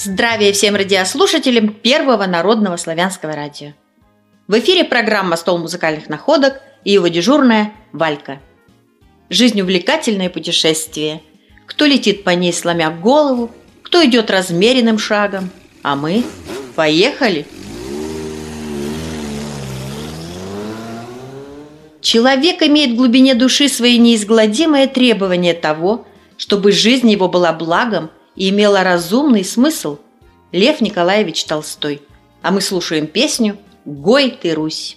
Здравия всем радиослушателям Первого народного славянского радио. В эфире программа «Стол музыкальных находок» и его дежурная Валька. Жизнь увлекательное путешествие. Кто летит по ней, сломя голову, кто идет размеренным шагом. А мы поехали! Человек имеет в глубине души свои неизгладимые требования того, чтобы жизнь его была благом и имела разумный смысл. Лев Николаевич Толстой. А мы слушаем песню «Гой ты, Русь».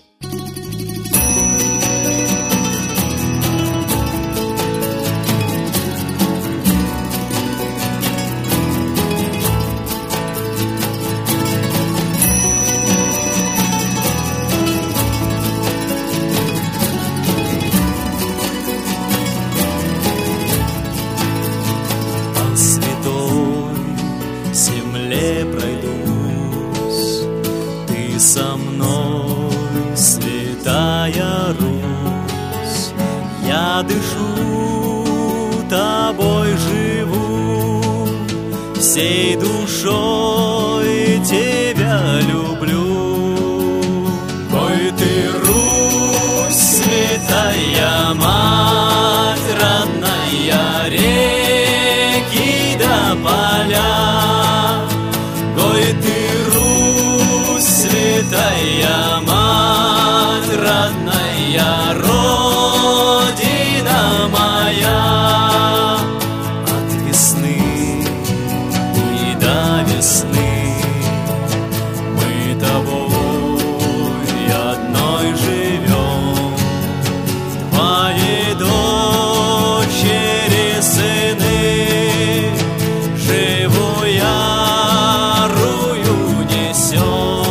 Со мной, святая Русь, я дышу, тобой живу, всей душой тебя люблю. Ой ты, Русь, святая мать, родная, реки да поля. Ой ты, святая мать, родная, родина моя. От весны и до весны мы тобой одной живем. Твои дочери, сыны, живу ярую несем.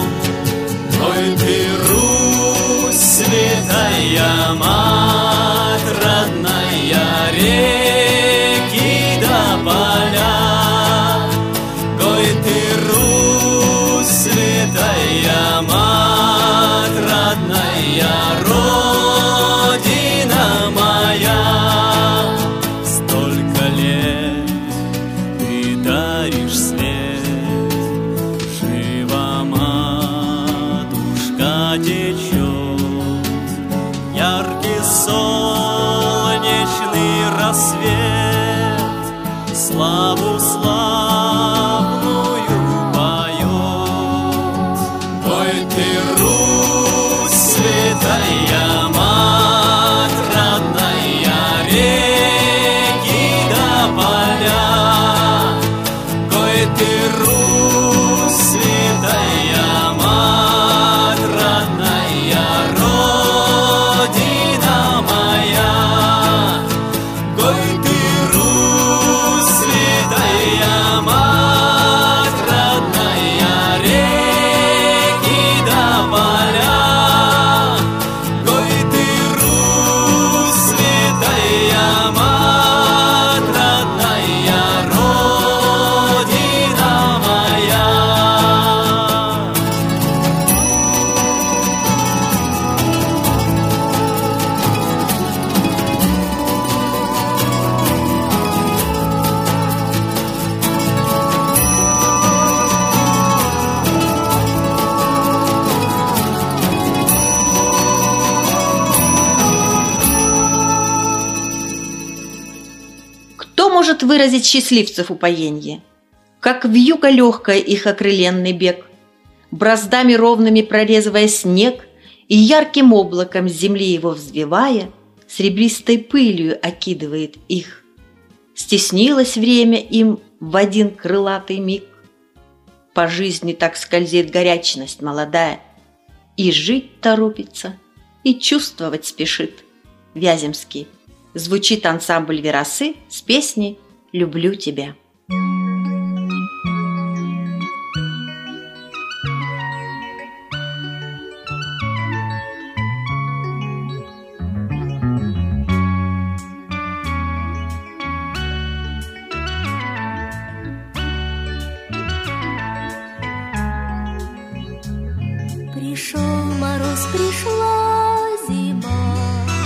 Святая мать, родная, реки да поля. Гой ты, Русь, святая мать, родная, родина моя. Столько лет ты даришь свет, жива матушка течет. Яркий солнечный рассвет славу славную поет. Ой ты, Русь, святая мать, родная, реки да поля. Ой ты, Русь, святая мать, родная, родина моя. Гой ты, Русь, святая мать, родная, реки да поля. Гой ты, Русь, святая мать, родная, родина моя. Кто может выразить счастливцев упоенье? Как вьюга легкая их окрыленный бег, браздами ровными прорезывая снег и ярким облаком с земли его взвивая, серебристой пылью окидывает их. Стеснилось время им в один крылатый миг. По жизни так скользит горячность молодая, и жить торопится, и чувствовать спешит. Вяземский. Звучит ансамбль «Верасы» с песней «Люблю тебя». Пришел мороз, пришла зима,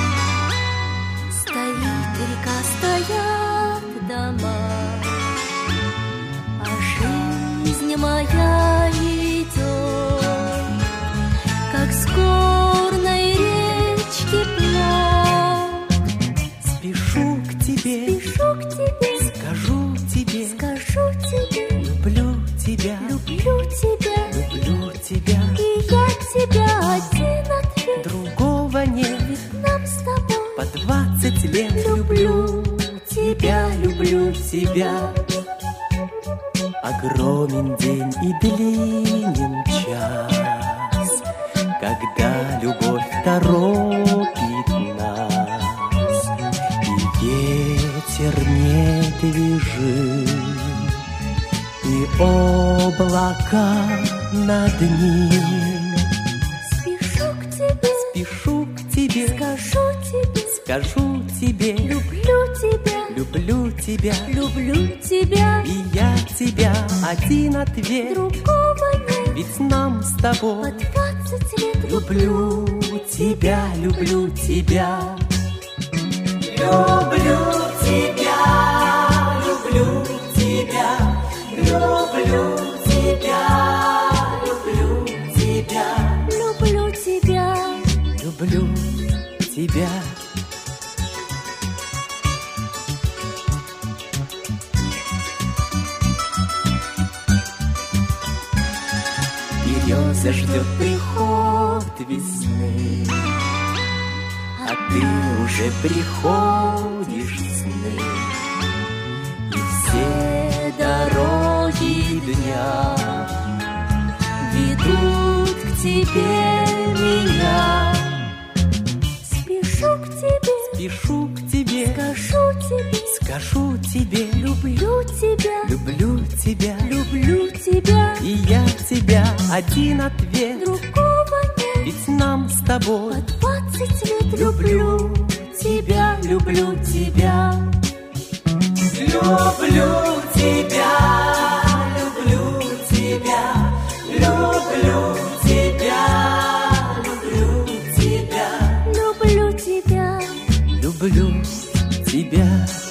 стоит река, стоят дома, а жизнь тебя один ответ, другого нет. ведь нам с тобой По 20 лет люблю тебя, люблю тебя. Огромен день и длинен час, когда любовь торопит нас, и ветер недвижим, и облака над ним. спешу к тебе, Спешу к тебе, скажу тебе, скажу тебе, люблю тебя, люблю тебя. люблю тебя. И я тебя один ответ, Другого нет, ведь нам с тобой по 20 лет люблю тебя, люблю тебя. Люблю тебя, люблю тебя, люблю тебя, люблю тебя, люблю тебя. люблю тебя. Береза ждет приход весны, а ты уже приходишь в сны. И все дороги дня Ведут к тебе меня, спешу к тебе, спешу к тебе, скажу тебе, скажу тебе, люблю тебя, люблю тебя. люблю тебя. И я тебя один ответ, Другого нет, ведь нам с тобой по 20 лет люблю тебя, люблю тебя. Люблю тебя, люблю тебя, люблю тебя, люблю тебя, люблю тебя. люблю тебя,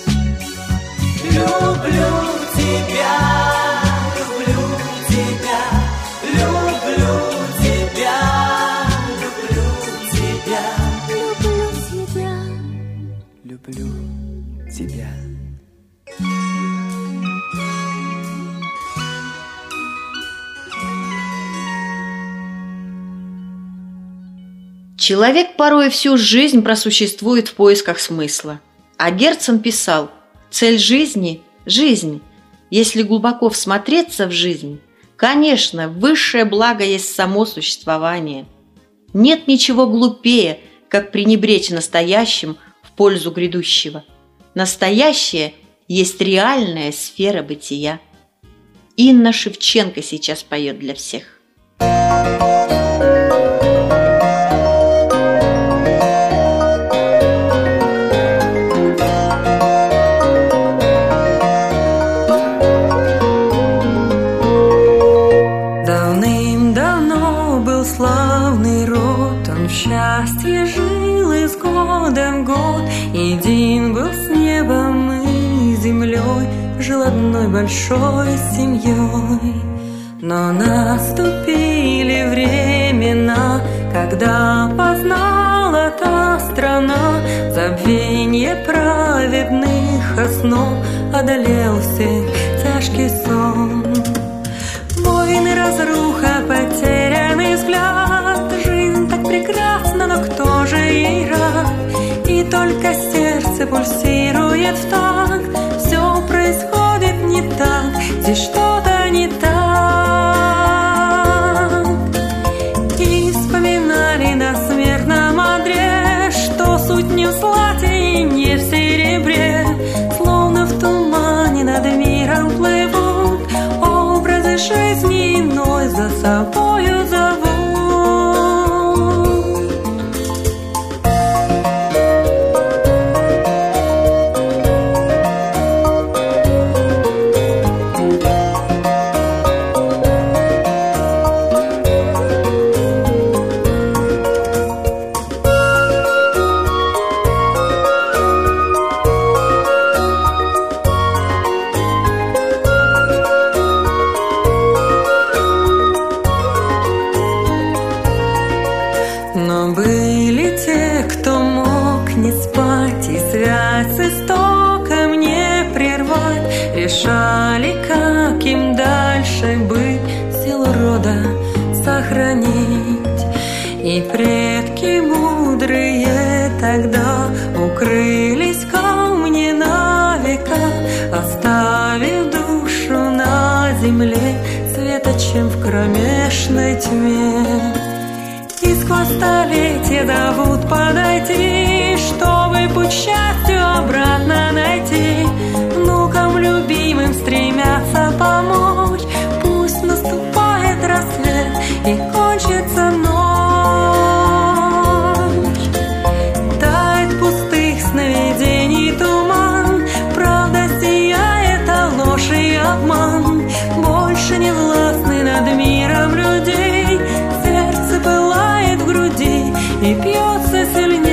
люблю тебя, люблю тебя, люблю тебя, люблю тебя, Люблю тебя. люблю тебя. Человек порой всю жизнь просуществует в поисках смысла. А Герцен писал: «Цель жизни – жизнь. Если глубоко всмотреться в жизнь, конечно, высшее благо есть само существование. Нет ничего глупее, как пренебречь настоящим в пользу грядущего. Настоящее есть реальная сфера бытия». Инна Шевченко сейчас поет для всех. Давным-давно был славный род, он в счастье жил из года в год. Един был с небом и землей, жил одной большой семьей. Но наступили времена, когда познала та страна забвенье праведных основ, одолел всех тяжкий сон. Войны, разруха, потерянный взгляд, жизнь так прекрасна, но кто же ей рад? И только сердце пульсирует в такт, все происходит не так, здесь что-то не так. И вспоминали на смертном одре, что суть не в злате и не в серебре, словно в тумане над миром плывут образы жизни иной за собою зовут. И предки мудрые тогда укрылись в камне на века, оставив душу на земле светочем в кромешной тьме. И сквозь столетия зовут подойти, чтобы путь счастью обратно найти. Внукам любимым стремятся помочь, пусть наступает рассвет и кончится ночь. Тает пустых сновидений туман, правда сияет, а ложь и обман больше не властны над миром людей. Сердце пылает в груди и бьется сильней.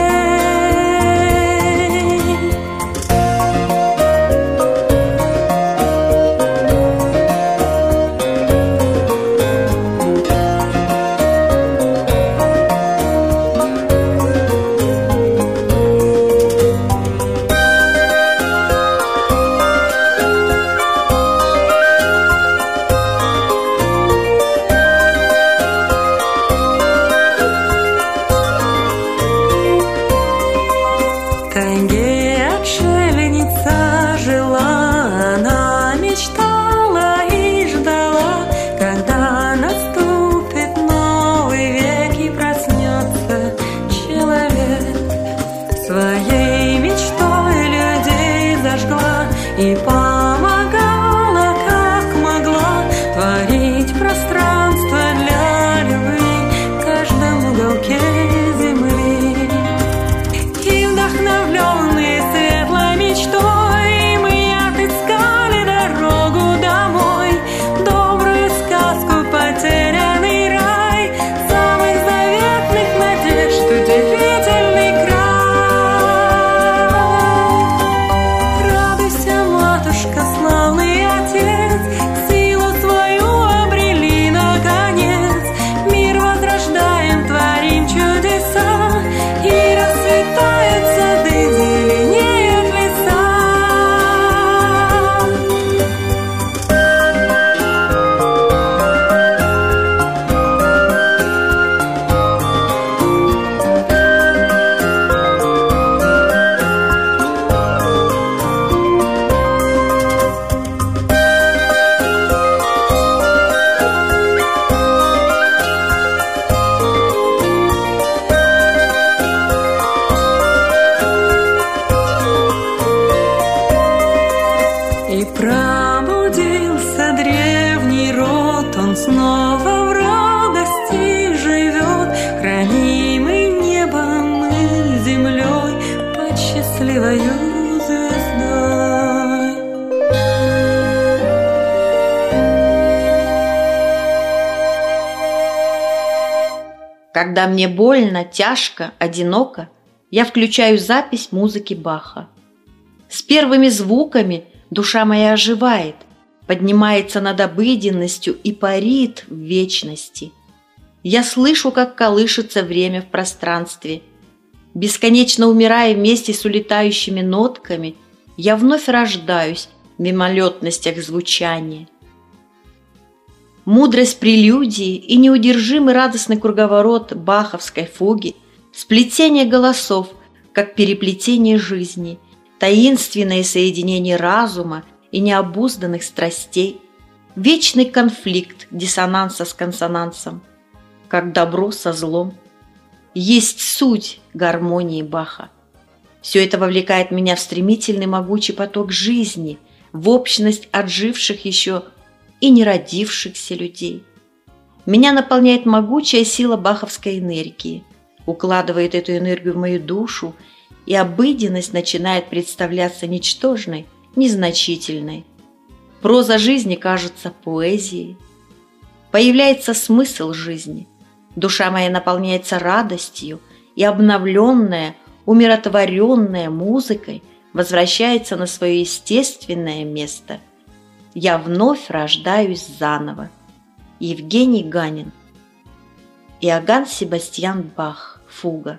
И помогала, как могла, творить пространство для любви в каждом уголке земли. И вдохновленные светлой мечтой мы отыскали дорогу домой, добрую сказку, потерянный рай, самых заветных надежд, удивительный край. Славный Отец, силу свою обрели наконец. Мир возрождаем, творим чудеса, и расцветают сады, зеленеют леса. И пробудился древний род, он снова в радости живет, хранимый небом и землей под счастливою звездой. Когда мне больно, тяжко, одиноко, я включаю запись музыки Баха. С первыми звуками душа моя оживает, поднимается над обыденностью и парит в вечности. Я слышу, как колышется время в пространстве. Бесконечно умирая вместе с улетающими нотками, я вновь рождаюсь в мимолетностях звучания. Мудрость прелюдии и неудержимый радостный круговорот баховской фуги, сплетение голосов, как переплетение жизни, таинственное соединение разума и необузданных страстей, вечный конфликт диссонанса с консонансом, как добро со злом, есть суть гармонии Баха. Все это вовлекает меня в стремительный могучий поток жизни, в общность отживших еще и не родившихся людей. Меня наполняет могучая сила баховской энергии, укладывает эту энергию в мою душу, и обыденность начинает представляться ничтожной, незначительной. Проза жизни кажется поэзией. Появляется смысл жизни. Душа моя наполняется радостью, и обновленная, умиротворенная музыкой возвращается на свое естественное место. Я вновь рождаюсь заново. Евгений Ганин. Иоганн Себастьян Бах. Фуга.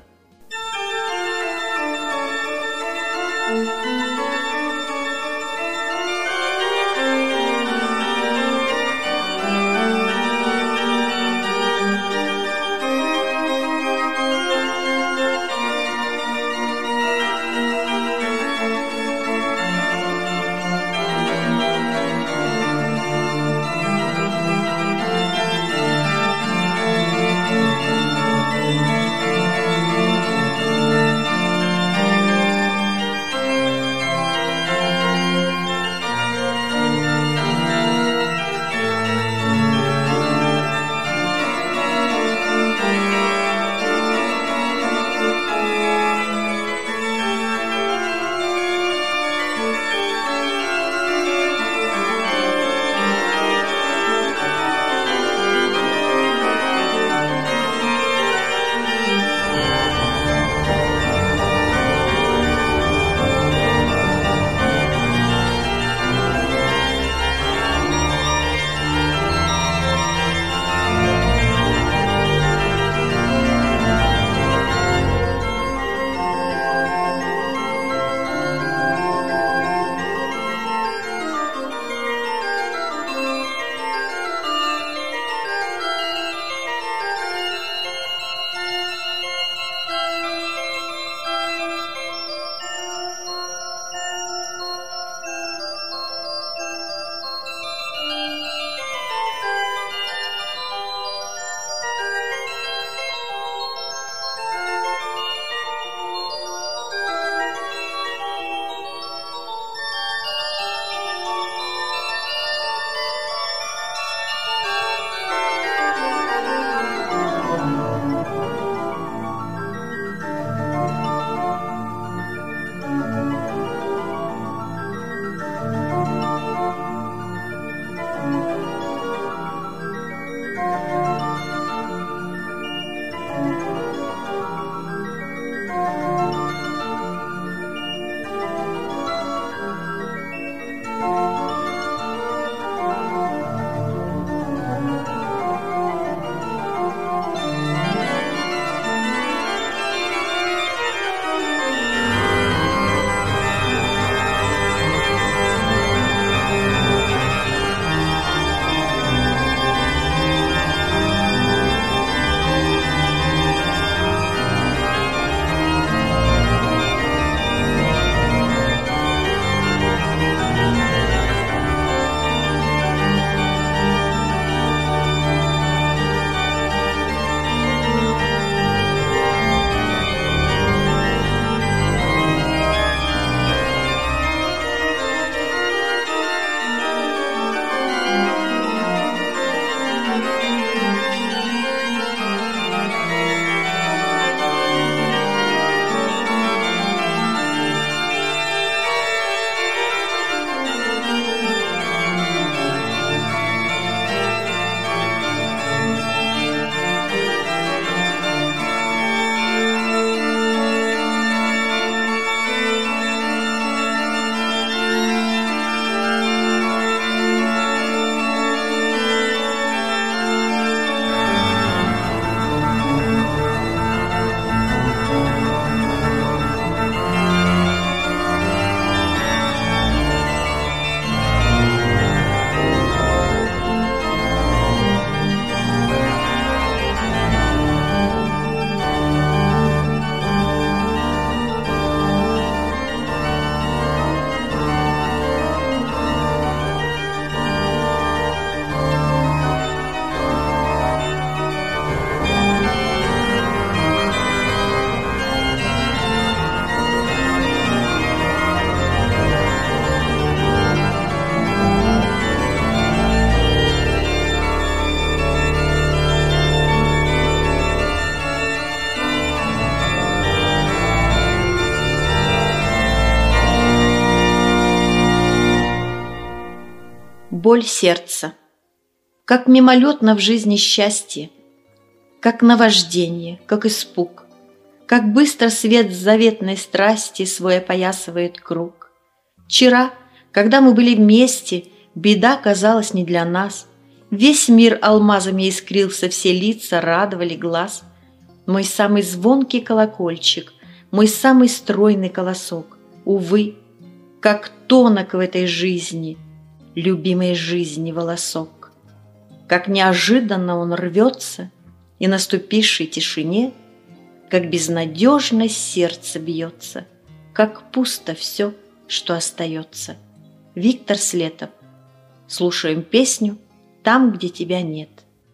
боль сердца. Как мимолетно в жизни счастье, как наваждение, как испуг, как быстро свет заветной страсти свой опоясывает круг. Вчера, когда мы были вместе, беда казалась не для нас. Весь мир алмазами искрился, все лица радовали глаз. Мой самый звонкий колокольчик, мой самый стройный колосок. Увы, как тонок в этой жизни, любимой жизни волосок. Как неожиданно он рвется, и наступившей тишине, как безнадежно сердце бьется, как пусто все, что остается. Виктор Слетов. Слушаем песню «Там, где тебя нет».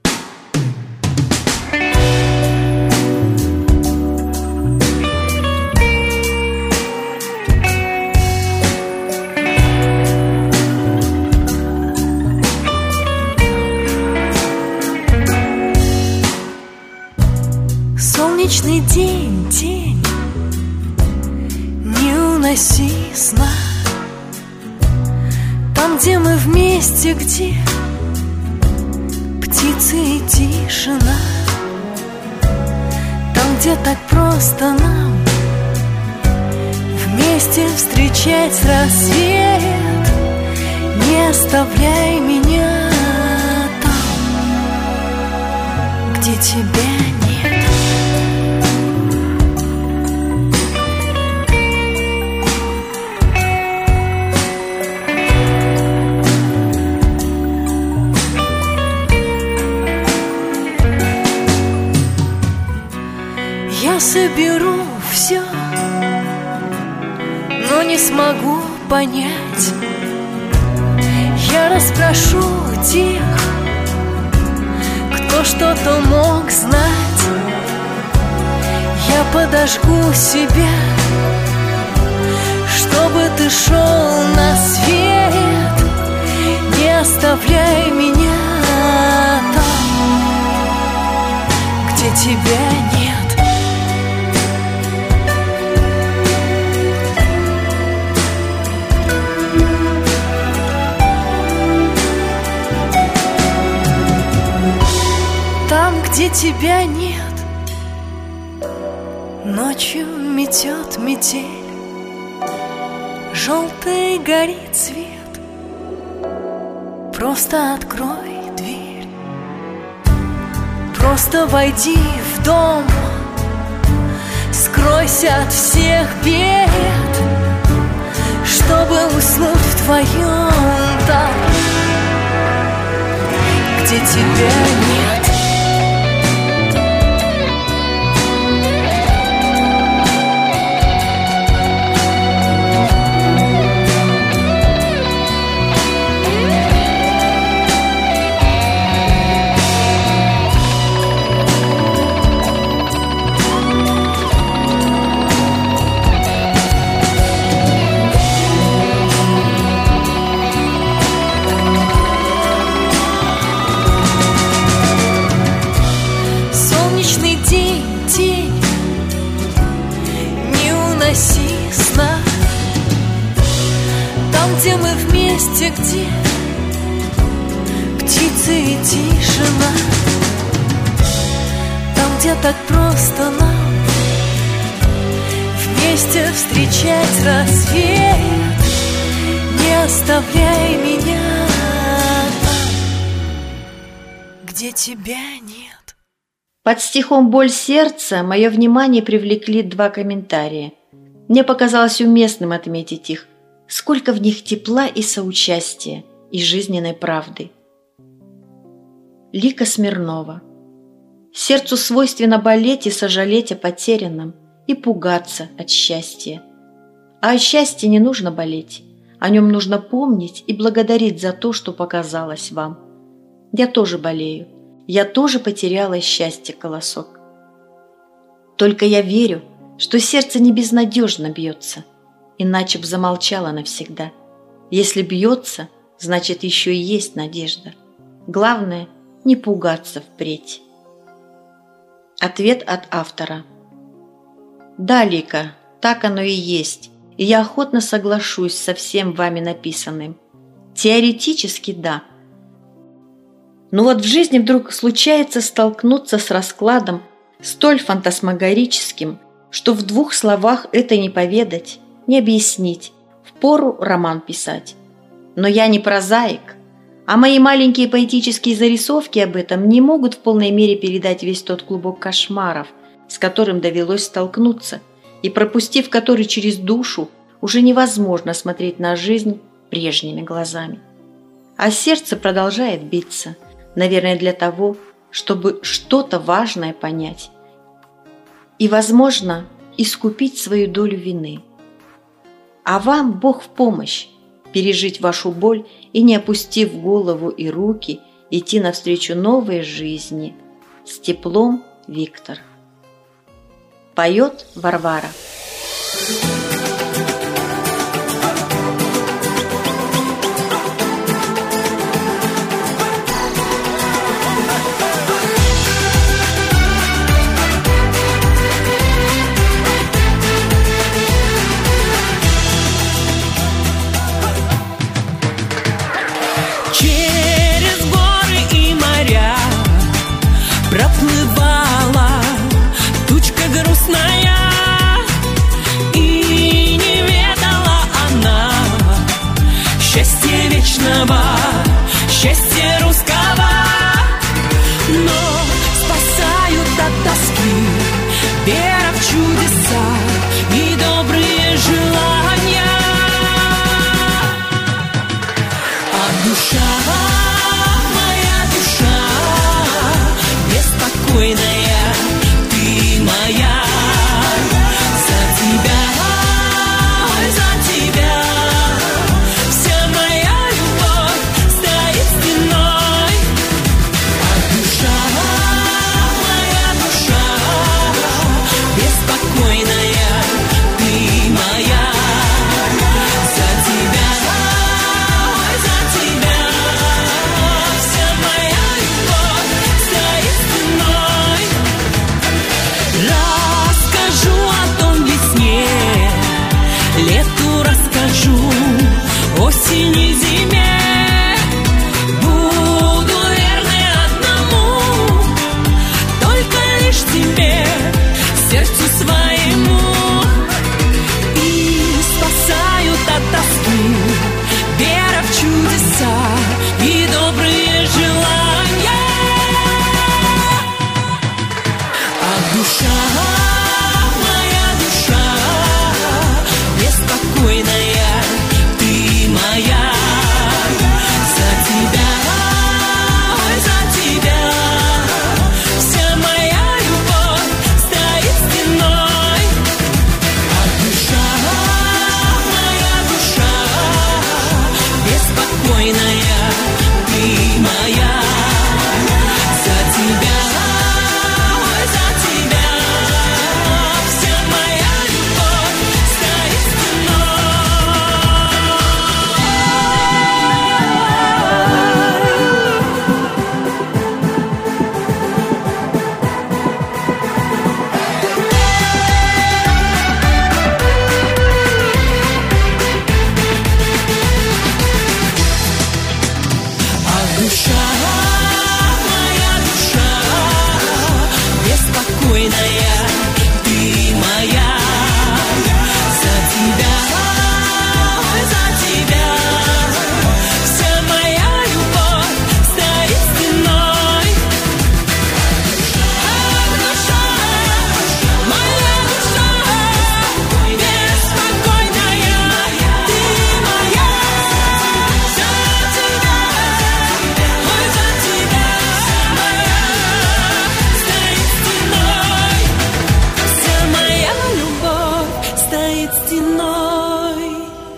Солнечный день, день, не уноси сна. Там, где мы вместе, где птицы и тишина. Там, где так просто нам вместе встречать рассвет. Не оставляй меня там, где тебя нет. Я соберу все, но не смогу понять. Я расспрошу тех, кто что-то мог знать. Я подожгу себя, чтобы ты шел на свет. Не оставляй меня там, где тебя нет. Где тебя нет, ночью метет метель, желтый горит свет. Просто открой дверь, просто войди в дом, скройся от всех бед, чтобы уснуть вдвоем там, где тебя нет. Где мы вместе, где птицы и тишина. Там, где так просто нам вместе встречать рассвет. Не оставляй меня там, где тебя нет. Под стихом «Боль сердца» мое внимание привлекли два комментария. Мне показалось уместным отметить их. Сколько в них тепла и соучастия, и жизненной правды. Лика Смирнова. Сердцу свойственно болеть и сожалеть о потерянном, и пугаться от счастья. А о счастье не нужно болеть, о нем нужно помнить и благодарить за то, что показалось вам. Я тоже болею, я тоже потеряла счастье колосок. Только я верю, что сердце не безнадежно бьется, иначе б замолчала навсегда. Если бьется, значит, еще и есть надежда. Главное, не пугаться впредь. Ответ от автора. Да, Лика, так оно и есть, и я охотно соглашусь со всем вами написанным. Теоретически да, Но вот в жизни вдруг случается столкнуться с раскладом столь фантасмагорическим, что в 2 словах это не поведать, не объяснить, впору роман писать. Но я не прозаик, а мои маленькие поэтические зарисовки об этом не могут в полной мере передать весь тот клубок кошмаров, с которым довелось столкнуться, и пропустив который через душу, уже невозможно смотреть на жизнь прежними глазами. А сердце продолжает биться, наверное, для того, чтобы что-то важное понять и, возможно, искупить свою долю вины. А вам Бог в помощь пережить вашу боль и, не опустив голову и руки, идти навстречу новой жизни. С теплом, Виктор. Поет Варвара. Через горы и моря проплывала тучка грустная, и не ведала она счастья вечного, счастья русского. Но спасают от тоски вера в чудеса и добрые желания. Душа, моя душа, беспокойная, ты моя. За тебя, вся моя любовь стоит стеной. А душа, моя душа, беспокойная, ты моя. За тебя. Лету расскажу, осени, зиме. Буду верной одному, только лишь тебе, сердцу своему. И спасают от тоски вера в чудеса и добрые желания. А душа, беспокойная, ты моя. За тебя, вся моя любовь стоит стеной. А душа, моя душа, беспокойная, ты моя. За тебя, вся моя любовь стоит стеной. А душа, моя душа, беспокойная, ты моя. За тебя, вся моя любовь стоит стеной. А душа, моя душа, беспокойная, ты моя. За тебя, стоит стеной. Вся моя любовь стоит стеной.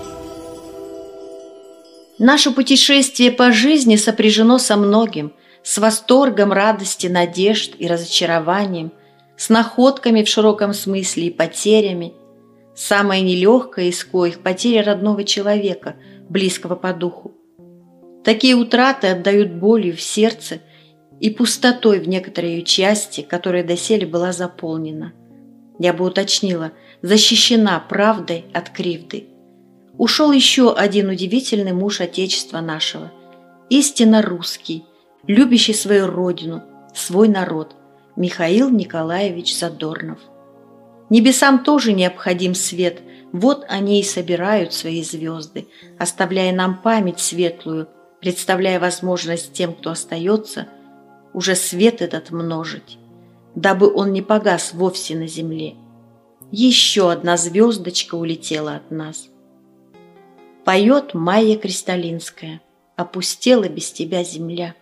Наше путешествие по жизни сопряжено со многим, с восторгом, радости, надежд и разочарованием, с находками в широком смысле и потерями. Самое нелегкое из коих – потеря родного человека, близкого по духу. Такие утраты отдают болью в сердце и пустотой в некоторой ее части, которая доселе была заполнена. Я бы уточнила, защищена правдой от кривды. Ушел еще один удивительный муж Отечества нашего, истинно русский, любящий свою родину, свой народ, Михаил Николаевич Задорнов. Небесам тоже необходим свет, вот они и собирают свои звезды, оставляя нам память светлую, представляя возможность тем, кто остается, уже свет этот множить, дабы он не погас вовсе на земле. Еще одна звездочка улетела от нас. Поет Майя Кристалинская: «Опустела без тебя земля».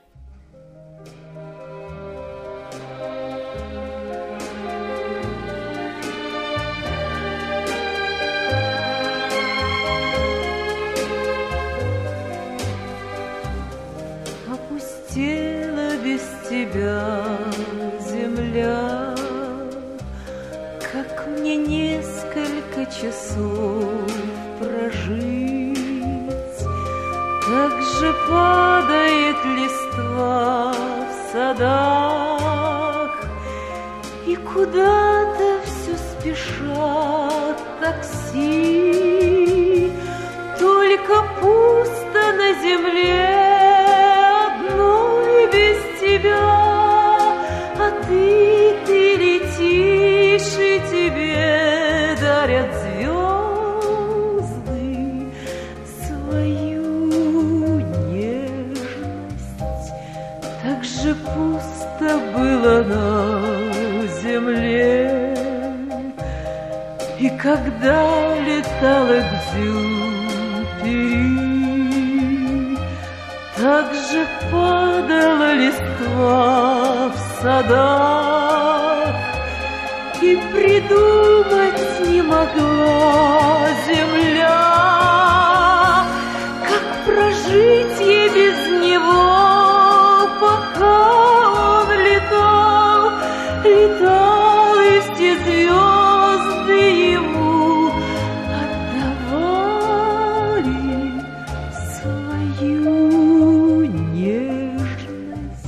Опустела без тебя земля, как мне несколько часов прожить. Так же падает листва в садах, и куда-то все спешат такси. Только пусто на земле одной без тебя, а ты летишь, и тебе дарят звезды свою нежность. Так же пусто было на земле, и когда летала Экзюпери, так же падала листва в садах, и придумать не могла земля, как прожить ей без него, пока он летал, летал, и все звезды ему отдавали свою нежность.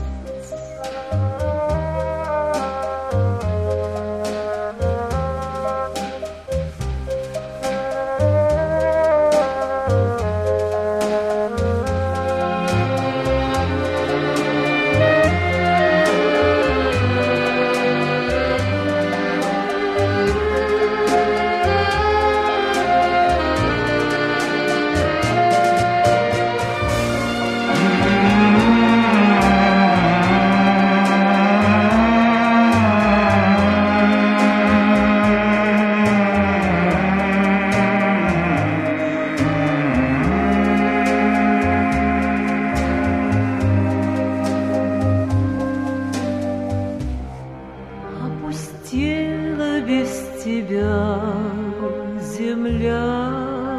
Опустела без тебя земля,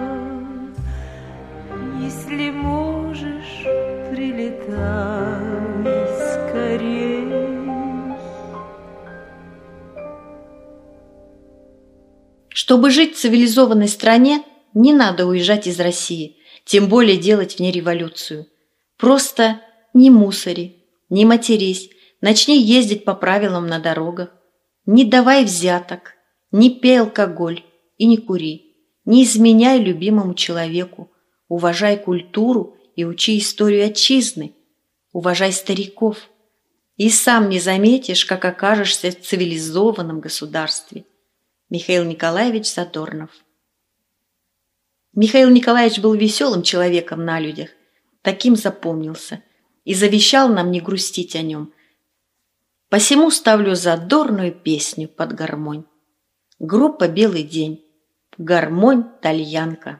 если можешь, прилетай скорей. Чтобы жить в цивилизованной стране, не надо уезжать из России, тем более делать в ней революцию. Просто не мусори, не матерись, начни ездить по правилам на дорогах. Не давай взяток, не пей алкоголь и не кури, не изменяй любимому человеку, уважай культуру и учи историю отчизны, уважай стариков. И сам не заметишь, как окажешься в цивилизованном государстве. Михаил Николаевич Задорнов. Михаил Николаевич был веселым человеком на людях, таким запомнился, и завещал нам не грустить о нем. Посему ставлю задорную песню под гармонь. Группа «Белый день». Гармонь тальянка.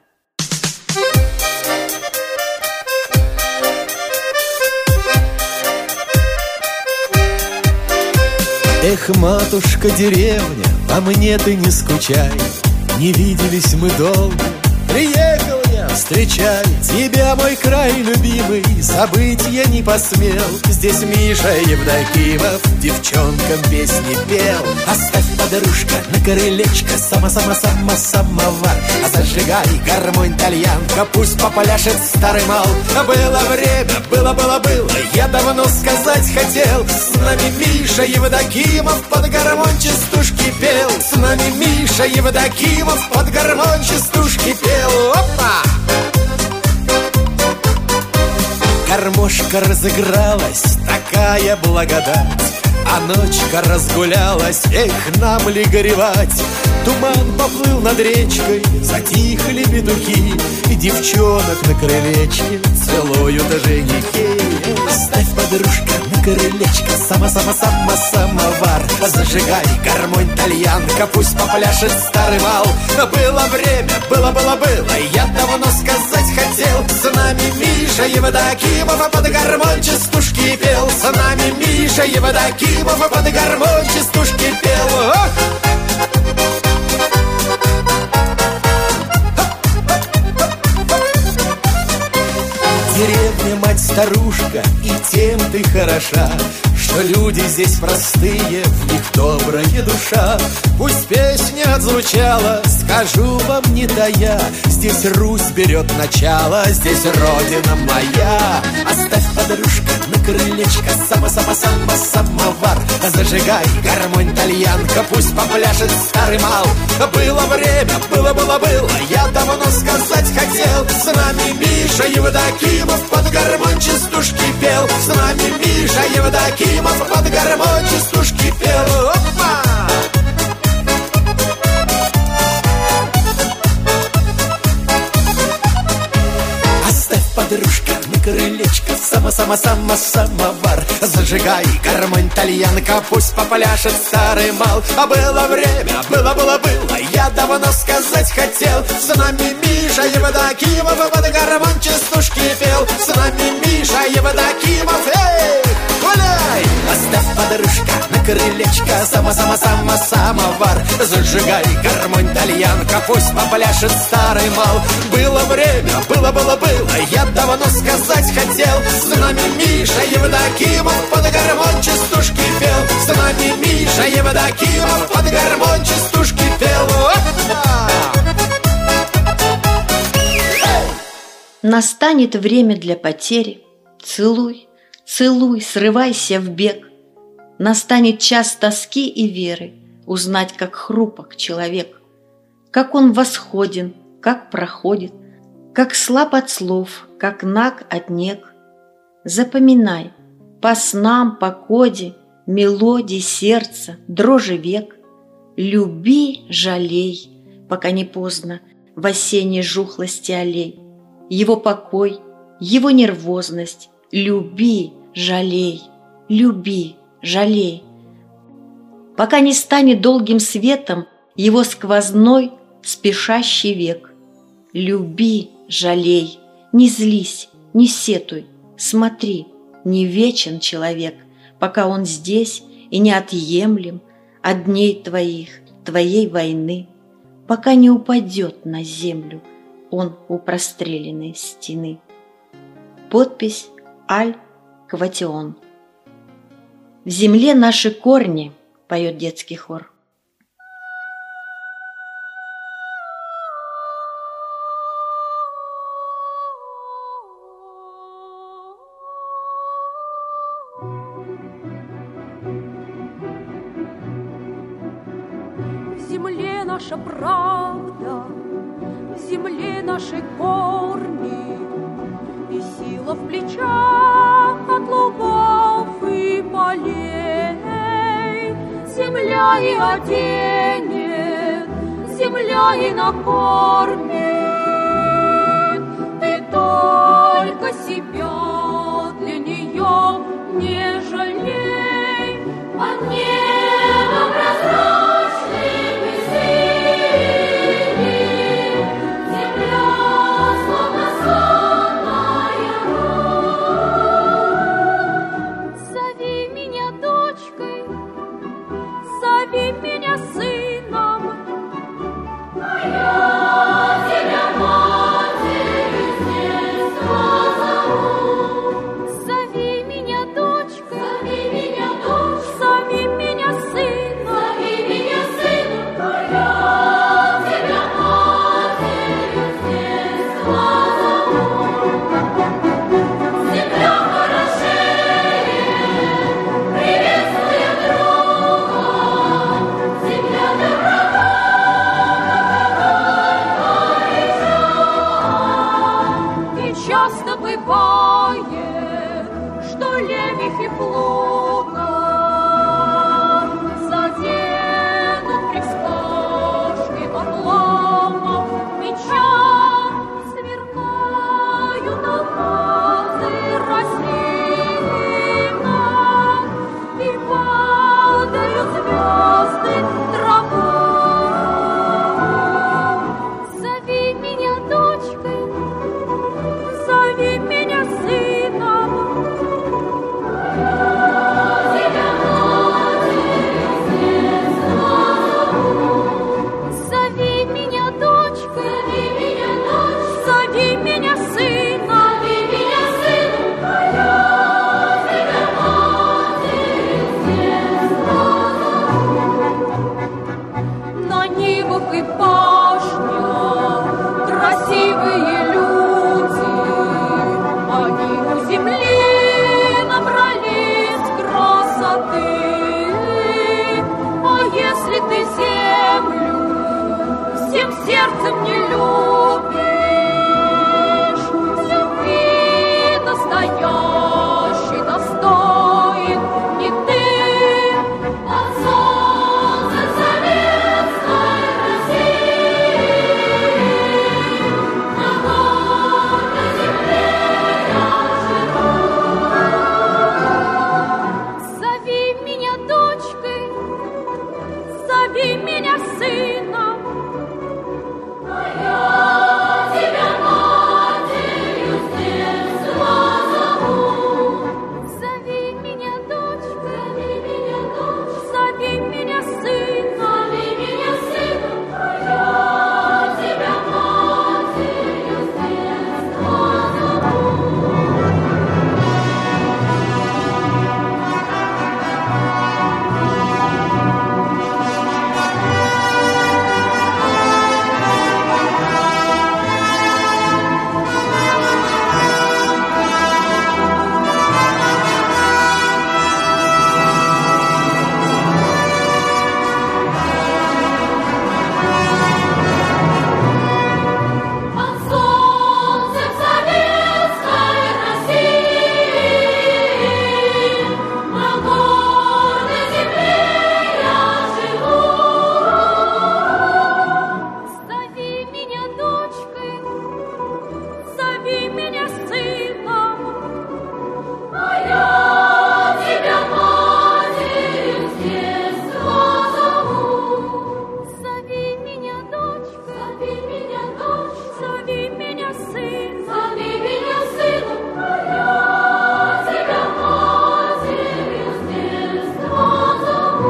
Эх, матушка деревня, по мне ты не скучай, не виделись мы долго, приехал я встречать тебя, мой край любимый, забыть я не посмел. Здесь Миша Евдокимов девчонкам песни пел. Оставь, подружка, на крылечко самовар, а зажигай гармонь тальянка, пусть попляшет старый мал. Было время, было, я давно сказать хотел. С нами Миша Евдокимов под гармонь частушки пел. С нами Миша Евдокимов под гармонь частушки пел. Опа! Гармошка разыгралась, какая благодать! А ночка разгулялась, эх, нам ли горевать? Туман поплыл над речкой, затихли петухи, и девчонок на крылечке целуют женихи. Ставь, подружка, на крылечко самовар. Зажигай гармонь тальянка, пусть попляшет старый мал. Было время, было, я давно сказать хотел. С нами Миша Евдокимов под гармонь частушки пел. С нами Миша Евдокимов под гармонь частушки пел. Деревня, мать-старушка, и тем ты хороша, что люди здесь простые, в них добрая душа. Пусть песня отзвучала, скажу вам не тая, здесь Русь берет начало, здесь родина моя. Оставь, подружка, на крылечко самовар. Зажигай гармонь тальянка, пусть попляшет старый мал. Было время, было, я давно сказать хотел. С нами Миша Евдокимов под гармонь частушки пел. С нами Миша Евдокимов под гармонь частушки пел. Опа! Оставь, подружка, на крылечко самовар. Зажигай гармонь тальянка, пусть попляшет старый мал. А было время, было, я давно сказать хотел. С нами Миша Евдокимов под гармонь частушки пел. С нами Миша Евдокимов, эй, гуляй! Оставь, подружка, на крылечко самовар. Зажигай гармонь тальянка, пусть попляшет старый мал. Было время, было, я давно сказать хотел. С нами Миша Евдокимов под гармонь частушки пел. С нами Миша Евдокимов под гармонь частушки пел. Настанет время для потери. Целуй, срывайся в бег. Настанет час тоски и веры, узнать, как хрупок человек, как он восходен, как проходит, как слаб от слов, как наг от нег. Запоминай по снам, по коде, мелодии сердца, дрожи век. Люби, жалей, пока не поздно, в осенней жухлости аллей. Его покой, его нервозность. Люби, жалей, люби, жалей. Пока не станет долгим светом его сквозной, спешащий век. Люби, жалей, не злись, не сетуй, смотри, не вечен человек, пока он здесь и неотъемлем от дней твоих, твоей войны, пока не упадет на землю он у простреленной стены. Подпись Аль-Кватион. В земле наши корни, поет детский хор. В земле наша правда, в земле наши корни, и сила в плечах от лугов и полей. Земля и оденет, земля и накормит. Ты только себя для нее не жалей, под небом прозрачным и синим. Земля словно сонная роль. Зови меня дочкой, зови меня сыном, а я тебя матерью с детства зову. Зови меня дочкой, зови меня сыном, а я тебя матерью с детства зову. Земля хорошеет, приветствуя друга, земля зови меня сыном. А я тебя матерью с детства зову. Зови меня дочкой, зови меня сыном. Зови меня сыном, а я тебя матерью с детства зову. Под солнцем советской России на горной земле я живу. Зови меня дочкой, зови меня сыном, а я тебя матерью с детства зову. Зови меня дочкой, зови меня сыном, а я тебя матерью с детства зову.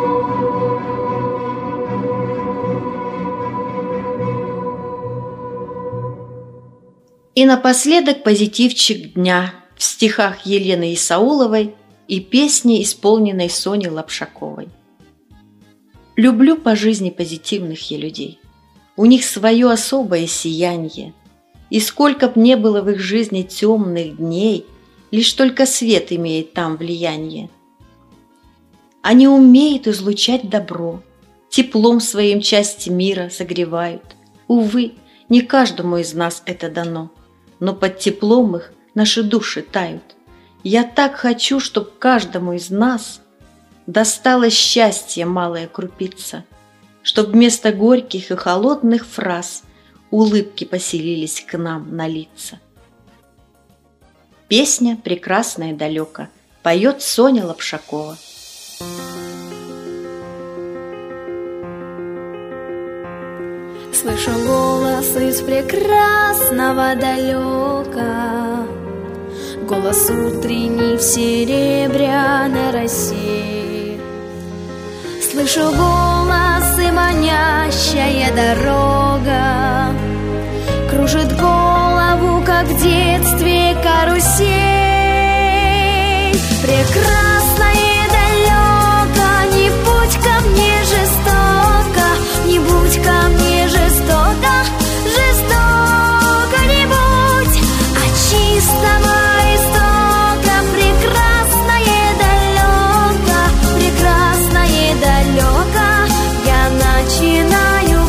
И напоследок позитивчик дня в стихах Елены Исауловой и песне, исполненной Соней Лапшаковой. Люблю по жизни позитивных я людей. У них свое особое сияние. И сколько б не было в их жизни темных дней, лишь только свет имеет там влияние. Они умеют излучать добро, теплом своим части мира согревают. Увы, не каждому из нас это дано, но под теплом их наши души тают. Я так хочу, чтоб каждому из нас досталось счастье малая крупица, чтоб вместо горьких и холодных фраз улыбки поселились к нам на лица. Песня «Прекрасно и далеко» поет Соня Лапшакова. Слышу голос из прекрасного далека, голос утренний в серебряной росе. Слышу голос и манящая дорога кружит голову, как в детстве карусель. Прекрасно и далеко, не будь ко мне жестоко, не будь ко мне жестоко, жестоко не будь, а чистого истока. Прекрасное далеко, прекрасное далеко, я начинаю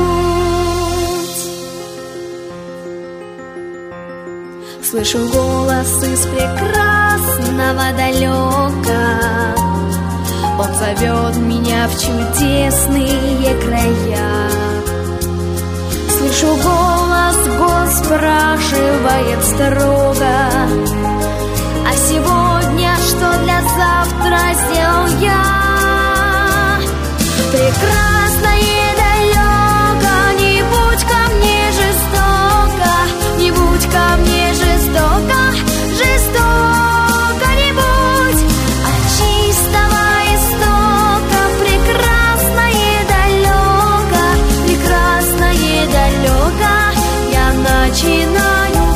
путь. Слышу голос из прекрасного далека, он зовет меня в чудесные края. Слышу голос спрашивает строго: а сегодня что для завтра сделал я? Прекрасное далеко, не будь ко мне жестоко, не будь ко мне жестоко, жестоко не будь, а чистого истока. Прекрасное далеко, прекрасное далеко, я начинаю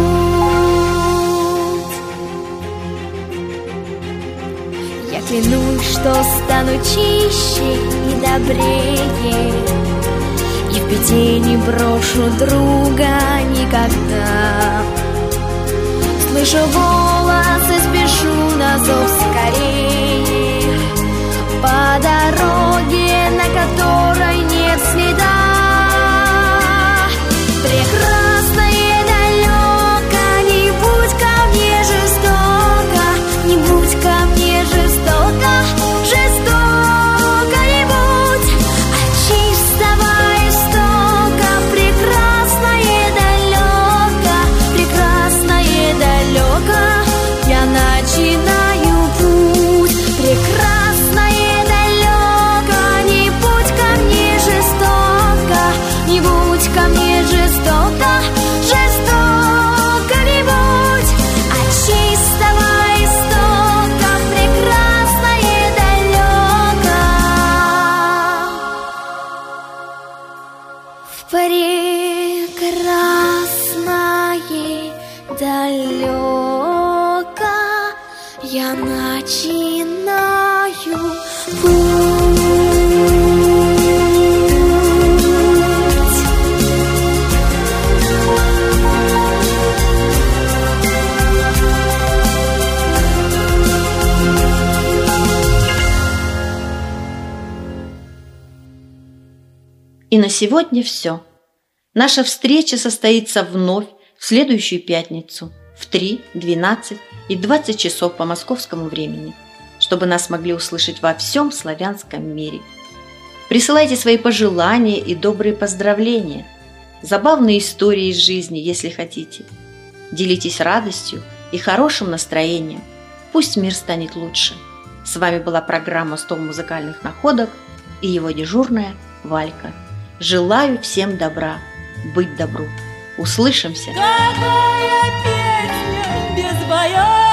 путь. Я клянусь, что стану чище и добрее, и в беде не брошу друга никогда. Слышу голос и спешу на зов скорее, по дороге, на которой нет следа. Прекрасное далеко, не будь ко мне жестоко, не будь ко мне жестоко, жестоко не будь, а чистого истока. Прекрасное далеко, прекрасное далеко, я начинаю путь. Прекрасное далеко, ко мне жестоко, жестоко-нибудь от чистого истока прекрасное далеко. В прекрасное далеко я начинаю путь. И на сегодня все. Наша встреча состоится вновь в следующую пятницу в 3, 12 и 20 часов по московскому времени, чтобы нас могли услышать во всем славянском мире. Присылайте свои пожелания и добрые поздравления, забавные истории из жизни, если хотите. Делитесь радостью и хорошим настроением. Пусть мир станет лучше. С вами была программа «100 музыкальных находок» и его дежурная Валька. Желаю всем добра, быть добру. Услышимся! Какая песня без боя!